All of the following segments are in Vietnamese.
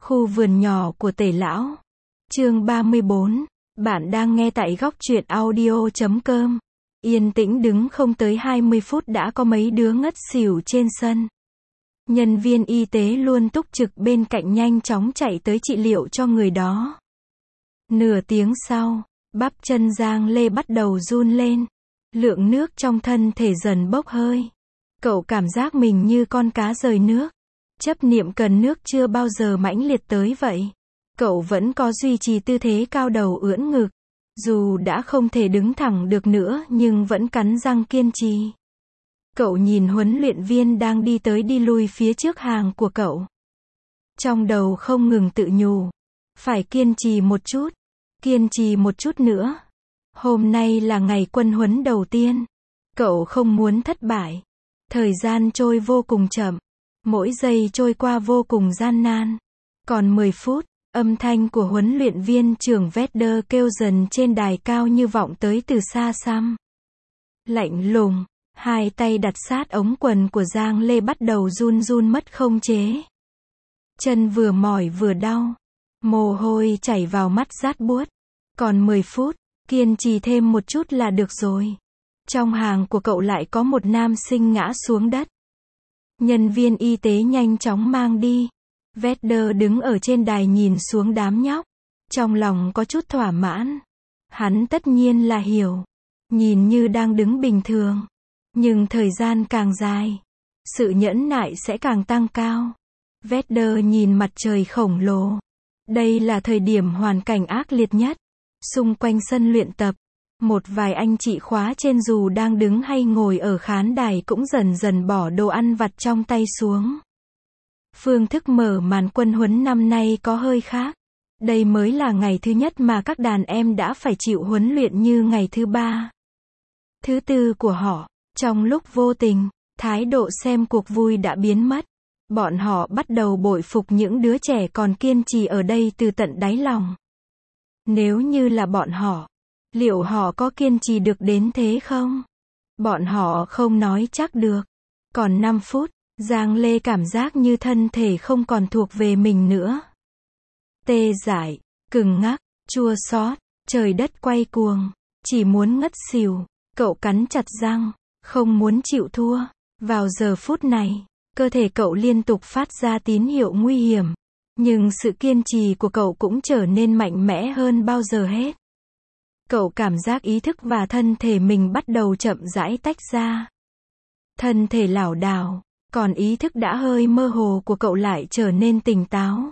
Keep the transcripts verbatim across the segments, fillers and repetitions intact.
Khu vườn nhỏ của Tề Lão. Chương ba mươi bốn. Bạn đang nghe tại góc truyện audio chấm com. Yên tĩnh đứng không tới hai mươi phút đã có mấy đứa ngất xỉu trên sân. Nhân viên y tế luôn túc trực bên cạnh nhanh chóng chạy tới trị liệu cho người đó. Nửa tiếng sau, bắp chân Giang Lê bắt đầu run lên. Lượng nước trong thân thể dần bốc hơi. Cậu cảm giác mình như con cá rời nước. Chấp niệm cần nước chưa bao giờ mãnh liệt tới vậy. Cậu vẫn có duy trì tư thế cao đầu ưỡn ngực. Dù đã không thể đứng thẳng được nữa nhưng vẫn cắn răng kiên trì. Cậu nhìn huấn luyện viên đang đi tới đi lui phía trước hàng của cậu. Trong đầu không ngừng tự nhủ. Phải kiên trì một chút. Kiên trì một chút nữa. Hôm nay là ngày quân huấn đầu tiên. Cậu không muốn thất bại. Thời gian trôi vô cùng chậm. Mỗi giây trôi qua vô cùng gian nan. Còn mười phút, âm thanh của huấn luyện viên trưởng Vedder kêu dần trên đài cao như vọng tới từ xa xăm. Lạnh lùng, hai tay đặt sát ống quần của Giang Lê bắt đầu run run mất khống chế. Chân vừa mỏi vừa đau. Mồ hôi chảy vào mắt rát buốt. Còn mười phút, kiên trì thêm một chút là được rồi. Trong hàng của cậu lại có một nam sinh ngã xuống đất. Nhân viên y tế nhanh chóng mang đi. Vedder đứng ở trên đài nhìn xuống đám nhóc. Trong lòng có chút thỏa mãn. Hắn tất nhiên là hiểu. Nhìn như đang đứng bình thường. Nhưng thời gian càng dài, sự nhẫn nại sẽ càng tăng cao. Vedder nhìn mặt trời khổng lồ. Đây là thời điểm hoàn cảnh ác liệt nhất. Xung quanh sân luyện tập, một vài anh chị khóa trên dù đang đứng hay ngồi ở khán đài cũng dần dần bỏ đồ ăn vặt trong tay xuống. Phương thức mở màn quân huấn năm nay có hơi khác. Đây mới là ngày thứ nhất mà các đàn em đã phải chịu huấn luyện như ngày thứ ba, thứ tư của họ. Trong lúc vô tình, thái độ xem cuộc vui đã biến mất. Bọn họ bắt đầu bội phục những đứa trẻ còn kiên trì ở đây từ tận đáy lòng. Nếu như là bọn họ, liệu họ có kiên trì được đến thế không? Bọn họ không nói chắc được. Còn năm phút, Giang Lê cảm giác như thân thể không còn thuộc về mình nữa. Tê dại, cứng ngắc, chua xót, trời đất quay cuồng, chỉ muốn ngất xỉu. Cậu cắn chặt răng, không muốn chịu thua. Vào giờ phút này, cơ thể cậu liên tục phát ra tín hiệu nguy hiểm. Nhưng sự kiên trì của cậu cũng trở nên mạnh mẽ hơn bao giờ hết. Cậu cảm giác ý thức và thân thể mình bắt đầu chậm rãi tách ra. Thân thể lảo đảo, còn ý thức đã hơi mơ hồ của cậu lại trở nên tỉnh táo.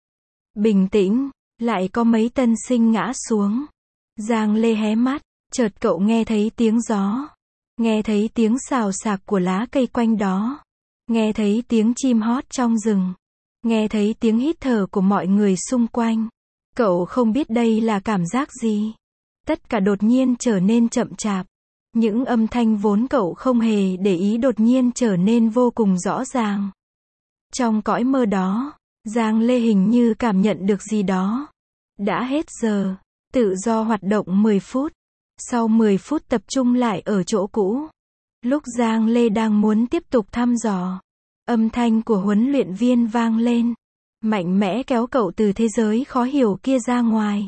Bình tĩnh, lại có mấy tân sinh ngã xuống. Giang Lê hé mắt, chợt cậu nghe thấy tiếng gió. Nghe thấy tiếng xào xạc của lá cây quanh đó. Nghe thấy tiếng chim hót trong rừng. Nghe thấy tiếng hít thở của mọi người xung quanh. Cậu không biết đây là cảm giác gì. Tất cả đột nhiên trở nên chậm chạp. Những âm thanh vốn cậu không hề để ý đột nhiên trở nên vô cùng rõ ràng. Trong cõi mơ đó, Giang Lê hình như cảm nhận được gì đó. Đã hết giờ, tự do hoạt động mười phút. Sau mười phút tập trung lại ở chỗ cũ. Lúc Giang Lê đang muốn tiếp tục thăm dò, âm thanh của huấn luyện viên vang lên. Mạnh mẽ kéo cậu từ thế giới khó hiểu kia ra ngoài.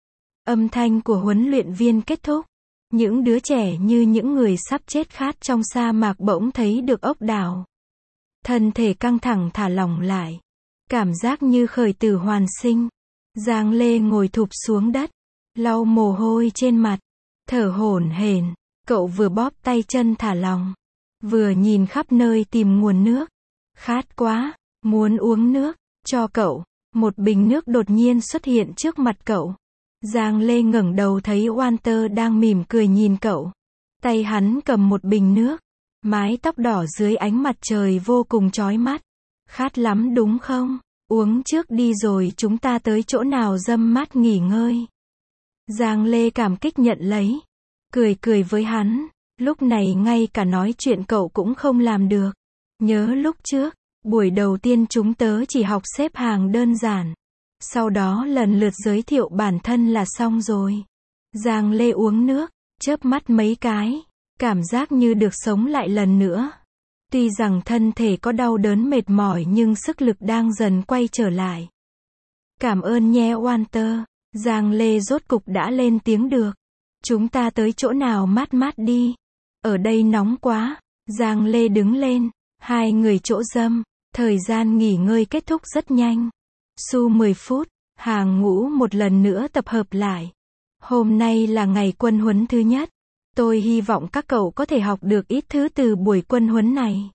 Âm thanh của huấn luyện viên kết thúc. Những đứa trẻ như những người sắp chết khát trong sa mạc bỗng thấy được ốc đảo. Thân thể căng thẳng thả lỏng lại. Cảm giác như khởi tử hoàn sinh. Giang Lê ngồi thụp xuống đất. Lau mồ hôi trên mặt. Thở hổn hển. Cậu vừa bóp tay chân thả lỏng. Vừa nhìn khắp nơi tìm nguồn nước. Khát quá, muốn uống nước. Cho cậu, một bình nước đột nhiên xuất hiện trước mặt cậu. Giang Lê ngẩng đầu thấy Walter đang mỉm cười nhìn cậu. Tay hắn cầm một bình nước. Mái tóc đỏ dưới ánh mặt trời vô cùng chói mắt. Khát lắm đúng không? Uống trước đi rồi chúng ta tới chỗ nào râm mát nghỉ ngơi. Giang Lê cảm kích nhận lấy. Cười cười với hắn. Lúc này ngay cả nói chuyện cậu cũng không làm được. Nhớ lúc trước, buổi đầu tiên chúng tớ chỉ học xếp hàng đơn giản. Sau đó lần lượt giới thiệu bản thân là xong rồi. Giang Lê uống nước, chớp mắt mấy cái. Cảm giác như được sống lại lần nữa. Tuy rằng thân thể có đau đớn mệt mỏi nhưng sức lực đang dần quay trở lại. Cảm ơn nhé Walter. Giang Lê rốt cục đã lên tiếng được. Chúng ta tới chỗ nào mát mát đi. Ở đây nóng quá. Giang Lê đứng lên. Hai người chỗ dâm. Thời gian nghỉ ngơi kết thúc rất nhanh. Su mười phút. Hàng ngũ một lần nữa tập hợp lại. Hôm nay là ngày quân huấn thứ nhất. Tôi hy vọng các cậu có thể học được ít thứ từ buổi quân huấn này.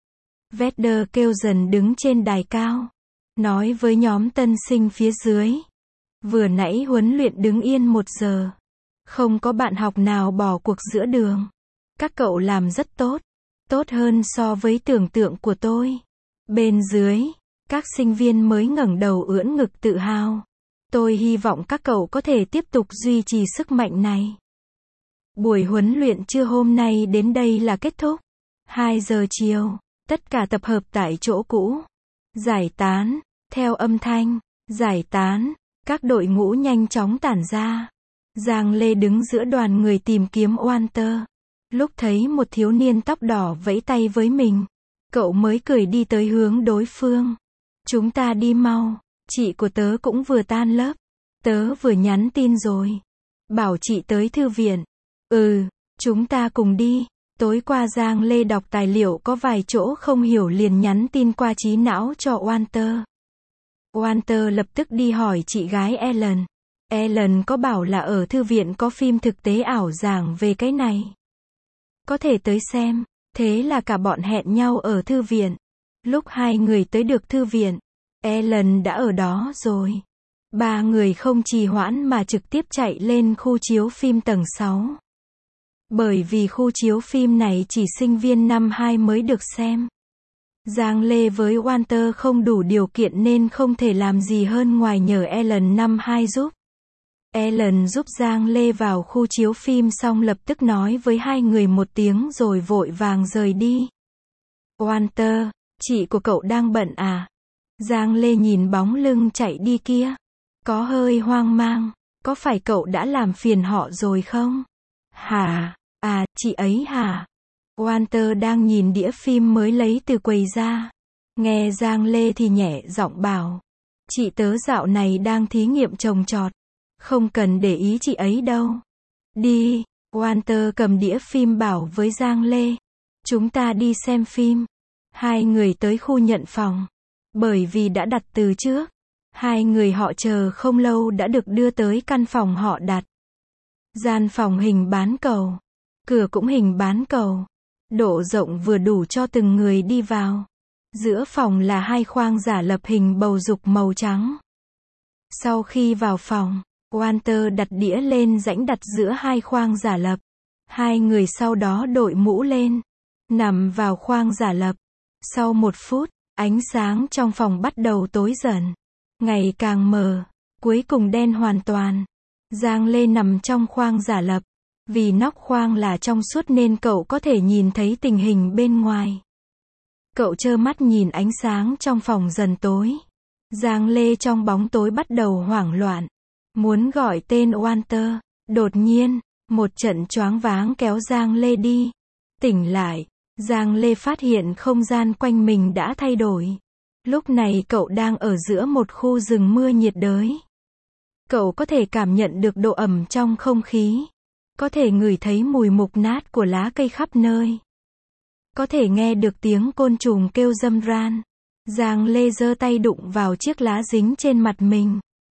Vader kêu dần đứng trên đài cao. Nói với nhóm tân sinh phía dưới. Vừa nãy huấn luyện đứng yên một giờ. Không có bạn học nào bỏ cuộc giữa đường. Các cậu làm rất tốt. Tốt hơn so với tưởng tượng của tôi. Bên dưới, các sinh viên mới ngẩng đầu ưỡn ngực tự hào. Tôi hy vọng các cậu có thể tiếp tục duy trì sức mạnh này. Buổi huấn luyện trưa hôm nay đến đây là kết thúc. hai giờ chiều, tất cả tập hợp tại chỗ cũ. Giải tán, theo âm thanh, giải tán, các đội ngũ nhanh chóng tản ra. Giang Lê đứng giữa đoàn người tìm kiếm Walter. Lúc thấy một thiếu niên tóc đỏ vẫy tay với mình, cậu mới cười đi tới hướng đối phương. Chúng ta đi mau, chị của tớ cũng vừa tan lớp. Tớ vừa nhắn tin rồi. Bảo chị tới thư viện. Ừ, chúng ta cùng đi. Tối qua Giang Lê đọc tài liệu có vài chỗ không hiểu liền nhắn tin qua trí não cho Walter. Walter lập tức đi hỏi chị gái Ellen. Ellen có bảo là ở thư viện có phim thực tế ảo giảng về cái này. Có thể tới xem. Thế là cả bọn hẹn nhau ở thư viện. Lúc hai người tới được thư viện, Ellen đã ở đó rồi. Ba người không trì hoãn mà trực tiếp chạy lên khu chiếu phim tầng sáu. Bởi vì khu chiếu phim này chỉ sinh viên năm hai mới được xem. Giang Lê với Walter không đủ điều kiện nên không thể làm gì hơn ngoài nhờ Ellen năm hai giúp. Ellen giúp Giang Lê vào khu chiếu phim xong lập tức nói với hai người một tiếng rồi vội vàng rời đi. Walter, chị của cậu đang bận à? Giang Lê nhìn bóng lưng chạy đi kia. Có hơi hoang mang, có phải cậu đã làm phiền họ rồi không? Hả? À, chị ấy hả? Walter đang nhìn đĩa phim mới lấy từ quầy ra. Nghe Giang Lê thì nhẹ giọng bảo. Chị tớ dạo này đang thí nghiệm trồng trọt. Không cần để ý chị ấy đâu. Đi, Walter cầm đĩa phim bảo với Giang Lê. Chúng ta đi xem phim. Hai người tới khu nhận phòng. Bởi vì đã đặt từ trước. Hai người họ chờ không lâu đã được đưa tới căn phòng họ đặt. Gian phòng hình bán cầu. Cửa cũng hình bán cầu. Độ rộng vừa đủ cho từng người đi vào. Giữa phòng là hai khoang giả lập hình bầu dục màu trắng. Sau khi vào phòng, Walter đặt đĩa lên rãnh đặt giữa hai khoang giả lập. Hai người sau đó đội mũ lên. Nằm vào khoang giả lập. Sau một phút, ánh sáng trong phòng bắt đầu tối dần. Ngày càng mờ. Cuối cùng đen hoàn toàn. Giang Lê nằm trong khoang giả lập. Vì nóc khoang là trong suốt nên cậu có thể nhìn thấy tình hình bên ngoài. Cậu trơ mắt nhìn ánh sáng trong phòng dần tối. Giang Lê trong bóng tối bắt đầu hoảng loạn. Muốn gọi tên Walter. Đột nhiên, một trận choáng váng kéo Giang Lê đi. Tỉnh lại, Giang Lê phát hiện không gian quanh mình đã thay đổi. Lúc này cậu đang ở giữa một khu rừng mưa nhiệt đới. Cậu có thể cảm nhận được độ ẩm trong không khí. Có thể ngửi thấy mùi mục nát của lá cây khắp nơi. Có thể nghe được tiếng côn trùng kêu râm ran. Giang Lê giơ tay đụng vào chiếc lá dính trên mặt mình.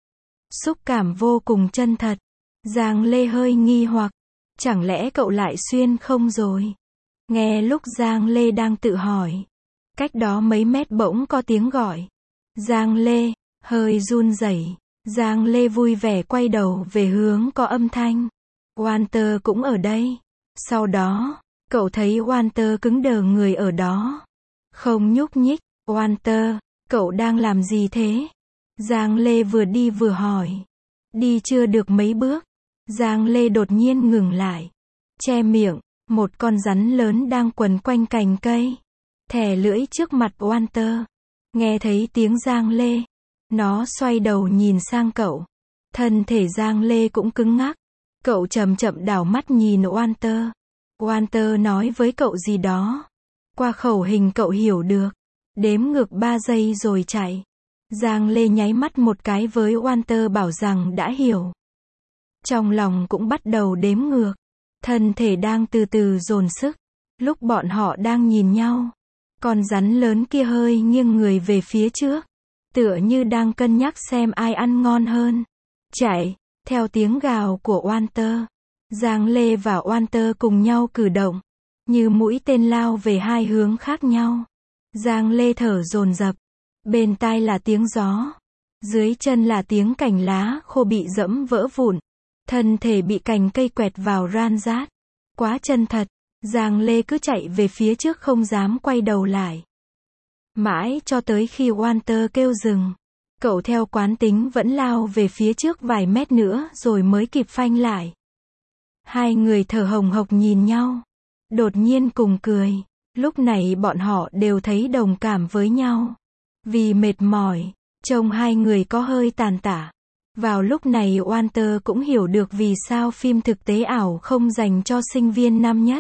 Xúc cảm vô cùng chân thật. Giang Lê hơi nghi hoặc. Chẳng lẽ cậu lại xuyên không rồi? Nghe lúc Giang Lê đang tự hỏi. Cách đó mấy mét bỗng có tiếng gọi. Giang Lê, hơi run rẩy. Giang Lê vui vẻ quay đầu về hướng có âm thanh. Walter cũng ở đây. Sau đó, cậu thấy Walter cứng đờ người ở đó. Không nhúc nhích. Walter, cậu đang làm gì thế? Giang Lê vừa đi vừa hỏi. Đi chưa được mấy bước. Giang Lê đột nhiên ngừng lại. Che miệng, một con rắn lớn đang quấn quanh cành cây. Thè lưỡi trước mặt Walter. Nghe thấy tiếng Giang Lê. Nó xoay đầu nhìn sang cậu. Thân thể Giang Lê cũng cứng ngắc. Cậu chậm chậm đảo mắt nhìn Walter. Walter nói với cậu gì đó. Qua khẩu hình cậu hiểu được. Đếm ngược ba giây rồi chạy. Giang Lê nháy mắt một cái với Walter bảo rằng đã hiểu. Trong lòng cũng bắt đầu đếm ngược. Thân thể đang từ từ dồn sức. Lúc bọn họ đang nhìn nhau, con rắn lớn kia hơi nghiêng người về phía trước, tựa như đang cân nhắc xem ai ăn ngon hơn. Chạy, theo tiếng gào của Walter, Giang Lê và Walter cùng nhau cử động, như mũi tên lao về hai hướng khác nhau. Giang Lê thở dồn dập, bên tai là tiếng gió, dưới chân là tiếng cành lá khô bị dẫm vỡ vụn, thân thể bị cành cây quẹt vào ran rát. Quá chân thật, Giang Lê cứ chạy về phía trước không dám quay đầu lại. Mãi cho tới khi Walter kêu dừng, cậu theo quán tính vẫn lao về phía trước vài mét nữa rồi mới kịp phanh lại. Hai người thở hồng hộc nhìn nhau, đột nhiên cùng cười. Lúc này bọn họ đều thấy đồng cảm với nhau. Vì mệt mỏi, trông hai người có hơi tàn tả. Vào lúc này Walter cũng hiểu được vì sao phim thực tế ảo không dành cho sinh viên năm nhất.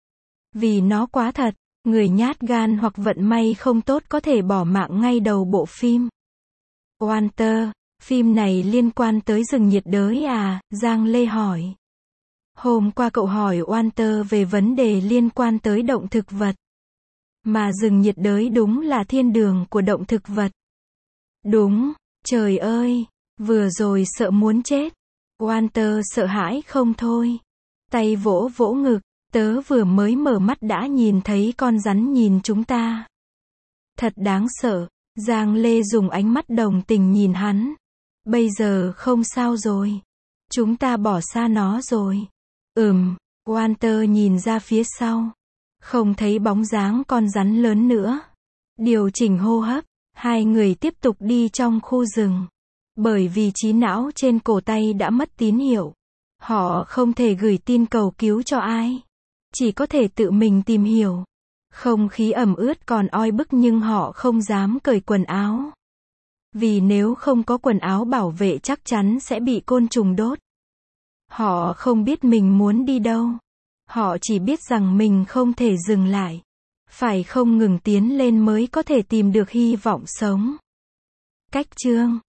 Vì nó quá thật, người nhát gan hoặc vận may không tốt có thể bỏ mạng ngay đầu bộ phim. Walter, phim này liên quan tới rừng nhiệt đới à? Giang Lê hỏi. Hôm qua cậu hỏi Walter về vấn đề liên quan tới động thực vật. Mà rừng nhiệt đới đúng là thiên đường của động thực vật. Đúng, trời ơi, vừa rồi sợ muốn chết. Walter sợ hãi không thôi. Tay vỗ vỗ ngực, tớ vừa mới mở mắt đã nhìn thấy con rắn nhìn chúng ta. Thật đáng sợ. Giang Lê dùng ánh mắt đồng tình nhìn hắn. Bây giờ không sao rồi. Chúng ta bỏ xa nó rồi. Ừm, Walter nhìn ra phía sau. Không thấy bóng dáng con rắn lớn nữa. Điều chỉnh hô hấp, hai người tiếp tục đi trong khu rừng. Bởi vì trí não trên cổ tay đã mất tín hiệu. Họ không thể gửi tin cầu cứu cho ai. Chỉ có thể tự mình tìm hiểu. Không khí ẩm ướt còn oi bức nhưng họ không dám cởi quần áo. Vì nếu không có quần áo bảo vệ chắc chắn sẽ bị côn trùng đốt. Họ không biết mình muốn đi đâu. Họ chỉ biết rằng mình không thể dừng lại. Phải không ngừng tiến lên mới có thể tìm được hy vọng sống. Cách chương